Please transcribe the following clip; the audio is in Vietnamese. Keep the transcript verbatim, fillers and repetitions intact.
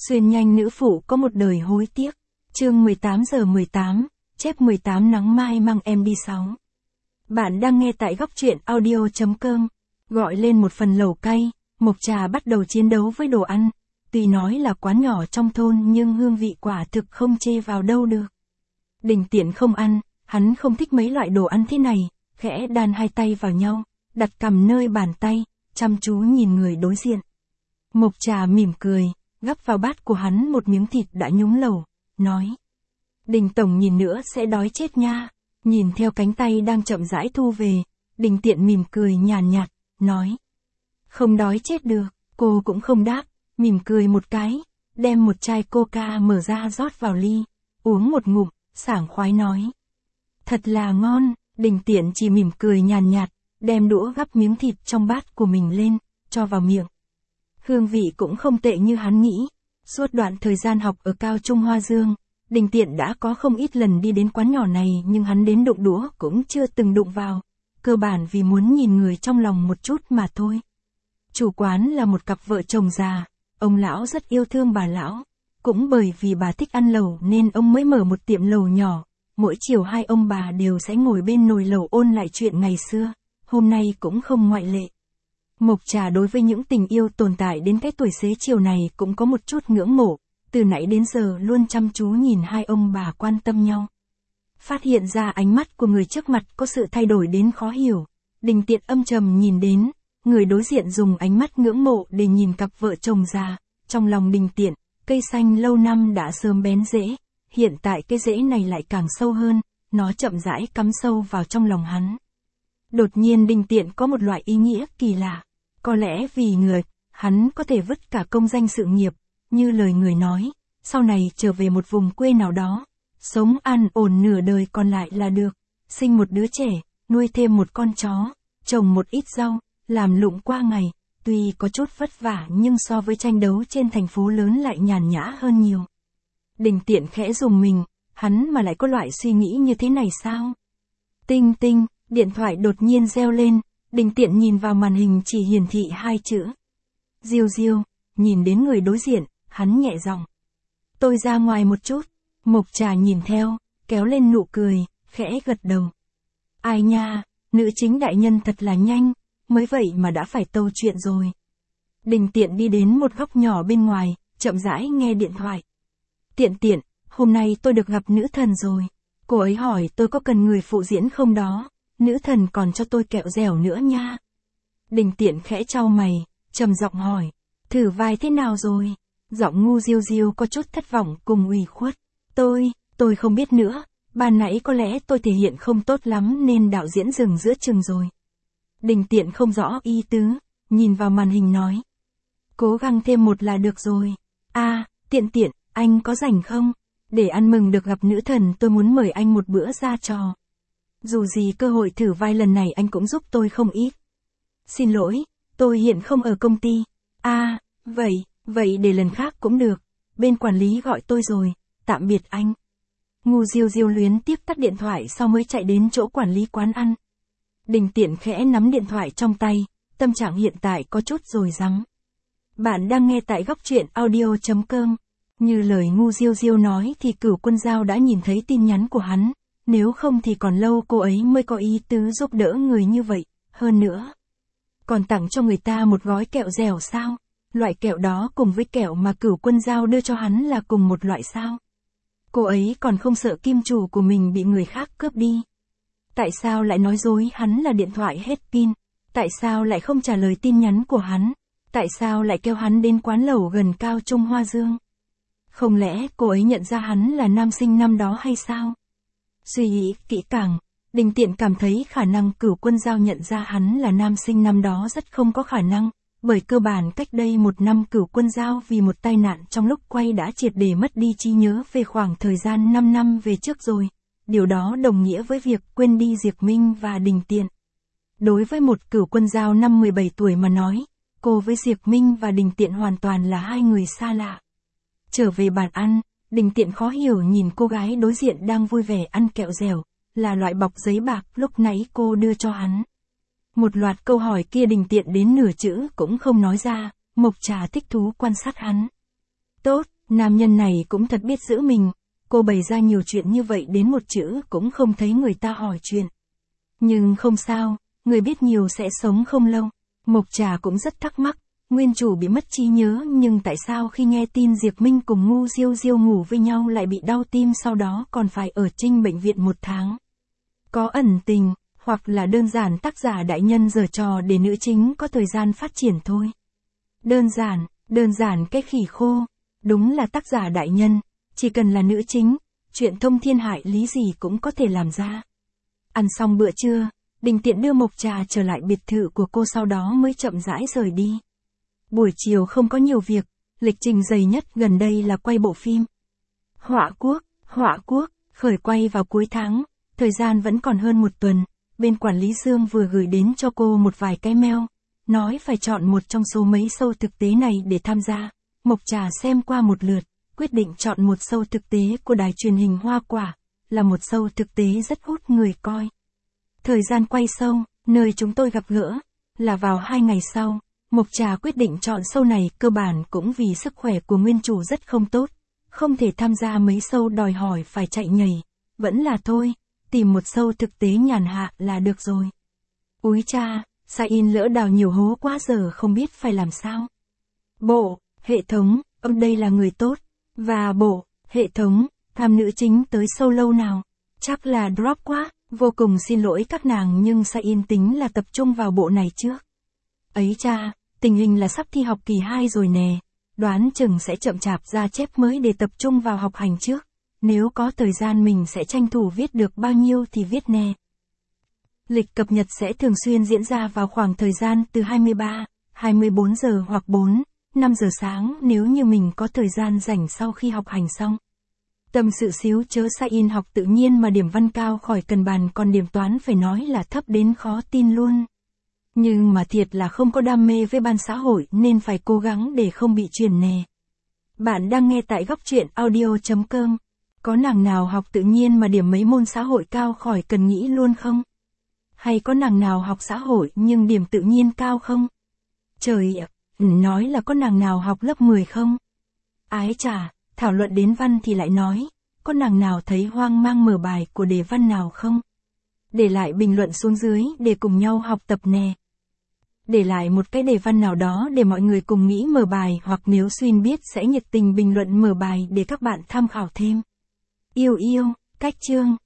Xuyên nhanh nữ phụ có một đời hối tiếc. Chương mười tám giờ mười tám, chép mười tám nắng mai mang em đi sáu. Bạn đang nghe tại góc truyện audio chấm com. Gọi lên một phần lẩu cay, Mộc Trà bắt đầu chiến đấu với đồ ăn. Tuy nói là quán nhỏ trong thôn nhưng hương vị quả thực không chê vào đâu được. Đình Tiện không ăn, hắn không thích mấy loại đồ ăn thế này, khẽ đan hai tay vào nhau, đặt cằm nơi bàn tay, chăm chú nhìn người đối diện. Mộc Trà mỉm cười, gắp vào bát của hắn một miếng thịt đã nhúng lẩu, nói. Đình tổng nhìn nữa sẽ đói chết nha. Nhìn theo cánh tay đang chậm rãi thu về, Đình Tiện mỉm cười nhàn nhạt, nói. Không đói chết được, cô cũng không đáp, mỉm cười một cái, đem một chai coca mở ra rót vào ly, uống một ngụm, sảng khoái nói. Thật là ngon, Đình Tiện chỉ mỉm cười nhàn nhạt, đem đũa gắp miếng thịt trong bát của mình lên, cho vào miệng. Hương vị cũng không tệ như hắn nghĩ. Suốt đoạn thời gian học ở Cao Trung Hoa Dương, Đình Tiện đã có không ít lần đi đến quán nhỏ này nhưng hắn đến đụng đũa cũng chưa từng đụng vào, cơ bản vì muốn nhìn người trong lòng một chút mà thôi. Chủ quán là một cặp vợ chồng già, ông lão rất yêu thương bà lão, cũng bởi vì bà thích ăn lẩu nên ông mới mở một tiệm lẩu nhỏ, mỗi chiều hai ông bà đều sẽ ngồi bên nồi lẩu ôn lại chuyện ngày xưa, hôm nay cũng không ngoại lệ. Mộc Trà đối với những tình yêu tồn tại đến cái tuổi xế chiều này cũng có một chút ngưỡng mộ, từ nãy đến giờ luôn chăm chú nhìn hai ông bà quan tâm nhau. Phát hiện ra ánh mắt của người trước mặt có sự thay đổi đến khó hiểu, Đình Tiện âm trầm nhìn đến, người đối diện dùng ánh mắt ngưỡng mộ để nhìn cặp vợ chồng già, trong lòng Đình Tiện, cây xanh lâu năm đã sớm bén rễ, hiện tại cái rễ này lại càng sâu hơn, nó chậm rãi cắm sâu vào trong lòng hắn. Đột nhiên Đình Tiện có một loại ý nghĩa kỳ lạ. Có lẽ vì người, hắn có thể vứt cả công danh sự nghiệp, như lời người nói, sau này trở về một vùng quê nào đó, sống an ổn nửa đời còn lại là được, sinh một đứa trẻ, nuôi thêm một con chó, trồng một ít rau, làm lụng qua ngày, tuy có chút vất vả nhưng so với tranh đấu trên thành phố lớn lại nhàn nhã hơn nhiều. Đình Tiện khẽ rùng mình, hắn mà lại có loại suy nghĩ như thế này sao? Tinh tinh, điện thoại đột nhiên reo lên. Đình Tiện nhìn vào màn hình chỉ hiển thị hai chữ. Diêu Diêu, nhìn đến người đối diện, hắn nhẹ giọng. Tôi ra ngoài một chút. Mộc Trà nhìn theo, kéo lên nụ cười, khẽ gật đầu. Ai nha, nữ chính đại nhân thật là nhanh, mới vậy mà đã phải tâu chuyện rồi. Đình Tiện đi đến một góc nhỏ bên ngoài, chậm rãi nghe điện thoại. Tiện Tiện, hôm nay tôi được gặp nữ thần rồi. Cô ấy hỏi tôi có cần người phụ diễn không đó. Nữ thần còn cho tôi kẹo dẻo nữa nha. Đình Tiện khẽ chau mày, trầm giọng hỏi. Thử vai thế nào rồi? Giọng ngu Diêu Diêu có chút thất vọng cùng ủy khuất. Tôi, tôi không biết nữa. Ban nãy có lẽ tôi thể hiện không tốt lắm nên đạo diễn dừng giữa chừng rồi. Đình Tiện không rõ ý tứ, nhìn vào màn hình nói. Cố gắng thêm một là được rồi. À, Tiện Tiện, anh có rảnh không? Để ăn mừng được gặp nữ thần tôi muốn mời anh một bữa ra trò. Dù gì cơ hội thử vai lần này anh cũng giúp tôi không ít. Xin lỗi, tôi hiện không ở công ty. À, vậy, vậy để lần khác cũng được. Bên quản lý gọi tôi rồi, tạm biệt anh. Ngu Diêu Diêu luyến tiếc tắt điện thoại sau mới chạy đến chỗ quản lý quán ăn. Đình Tiện khẽ nắm điện thoại trong tay, tâm trạng hiện tại có chút rồi rắm. Bạn đang nghe tại góc truyện audio chấm com. Như lời ngu Diêu Diêu nói thì Cửu Quân Giao đã nhìn thấy tin nhắn của hắn. Nếu không thì còn lâu cô ấy mới có ý tứ giúp đỡ người như vậy, hơn nữa. Còn tặng cho người ta một gói kẹo dẻo sao? Loại kẹo đó cùng với kẹo mà Cửu Quân Giao đưa cho hắn là cùng một loại sao? Cô ấy còn không sợ kim chủ của mình bị người khác cướp đi. Tại sao lại nói dối hắn là điện thoại hết pin? Tại sao lại không trả lời tin nhắn của hắn? Tại sao lại kêu hắn đến quán lẩu gần Cao Trung Hoa Dương? Không lẽ cô ấy nhận ra hắn là nam sinh năm đó hay sao? Suy nghĩ kỹ càng, Đình Tiện cảm thấy khả năng Cửu Quân Giao nhận ra hắn là nam sinh năm đó rất không có khả năng, bởi cơ bản cách đây một năm Cửu Quân Giao vì một tai nạn trong lúc quay đã triệt để mất đi trí nhớ về khoảng thời gian năm năm về trước rồi, điều đó đồng nghĩa với việc quên đi Diệp Minh và Đình Tiện. Đối với một Cửu Quân Giao năm mười bảy tuổi mà nói, cô với Diệp Minh và Đình Tiện hoàn toàn là hai người xa lạ. Trở về bàn ăn, Đình Tiện khó hiểu nhìn cô gái đối diện đang vui vẻ ăn kẹo dẻo, là loại bọc giấy bạc lúc nãy cô đưa cho hắn. Một loạt câu hỏi kia Đình Tiện đến nửa chữ cũng không nói ra, Mộc Trà thích thú quan sát hắn. Tốt, Nam nhân này cũng thật biết giữ mình, cô bày ra nhiều chuyện như vậy đến một chữ cũng không thấy người ta hỏi chuyện. Nhưng không sao, người biết nhiều sẽ sống không lâu. Mộc Trà cũng rất thắc mắc, nguyên chủ bị mất trí nhớ nhưng tại sao khi nghe tin Diệp Minh cùng Ngu Diêu Diêu ngủ với nhau lại bị đau tim sau đó còn phải ở Trinh bệnh viện một tháng. Có ẩn tình, hoặc là đơn giản tác giả đại nhân giở trò để nữ chính có thời gian phát triển thôi. Đơn giản, đơn giản cái khỉ khô, đúng là tác giả đại nhân, chỉ cần là nữ chính, chuyện thông thiên hại lý gì cũng có thể làm ra. Ăn xong bữa trưa, Đình Tiện đưa Mộc Trà trở lại biệt thự của cô sau đó mới chậm rãi rời đi. Buổi chiều không có nhiều việc, lịch trình dày nhất gần đây là quay bộ phim. Họa Quốc, Họa Quốc, khởi quay vào cuối tháng, thời gian vẫn còn hơn một tuần, bên quản lý Dương vừa gửi đến cho cô một vài cái mail, nói phải chọn một trong số mấy show thực tế này để tham gia. Mộc Trà xem qua một lượt, quyết định chọn một show thực tế của đài truyền hình Hoa Quả, là một show thực tế rất hút người coi. Thời gian quay show, nơi chúng tôi gặp gỡ, là vào hai ngày sau. Mộc Trà quyết định chọn show này cơ bản cũng vì sức khỏe của nguyên chủ rất không tốt, không thể tham gia mấy show đòi hỏi phải chạy nhảy, vẫn là thôi, tìm một show thực tế nhàn hạ là được rồi. Úi cha, Sa In lỡ đào nhiều hố quá giờ không biết phải làm sao. Bộ, hệ thống, ông đây là người tốt, và bộ, hệ thống, tham nữ chính tới show lâu nào, chắc là drop quá, vô cùng xin lỗi các nàng nhưng Sa In tính là tập trung vào bộ này trước. Ấy cha, tình hình là sắp thi học kỳ hai rồi nè, đoán chừng sẽ chậm chạp ra chép mới để tập trung vào học hành trước, nếu có thời gian mình sẽ tranh thủ viết được bao nhiêu thì viết nè. Lịch cập nhật sẽ thường xuyên diễn ra vào khoảng thời gian từ hai mươi ba, hai mươi bốn giờ hoặc bốn, năm giờ sáng nếu như mình có thời gian rảnh sau khi học hành xong. Tâm sự xíu chớ Sa In học tự nhiên mà điểm văn cao khỏi cần bàn còn điểm toán phải nói là thấp đến khó tin luôn. Nhưng mà thiệt là không có đam mê với ban xã hội nên phải cố gắng để không bị truyền nè. Bạn đang nghe tại góc truyện audio chấm com. Có nàng nào học tự nhiên mà điểm mấy môn xã hội cao khỏi cần nghĩ luôn không? Hay có nàng nào học xã hội nhưng điểm tự nhiên cao không? Trời ạ, nói là có nàng nào học lớp mười không? Ái chà, thảo luận đến văn thì lại nói, có nàng nào thấy hoang mang mở bài của đề văn nào không? Để lại bình luận xuống dưới để cùng nhau học tập nè. Để lại một cái đề văn nào đó để mọi người cùng nghĩ mở bài hoặc nếu Xuyên biết sẽ nhiệt tình bình luận mở bài để các bạn tham khảo thêm. Yêu yêu, cách chương.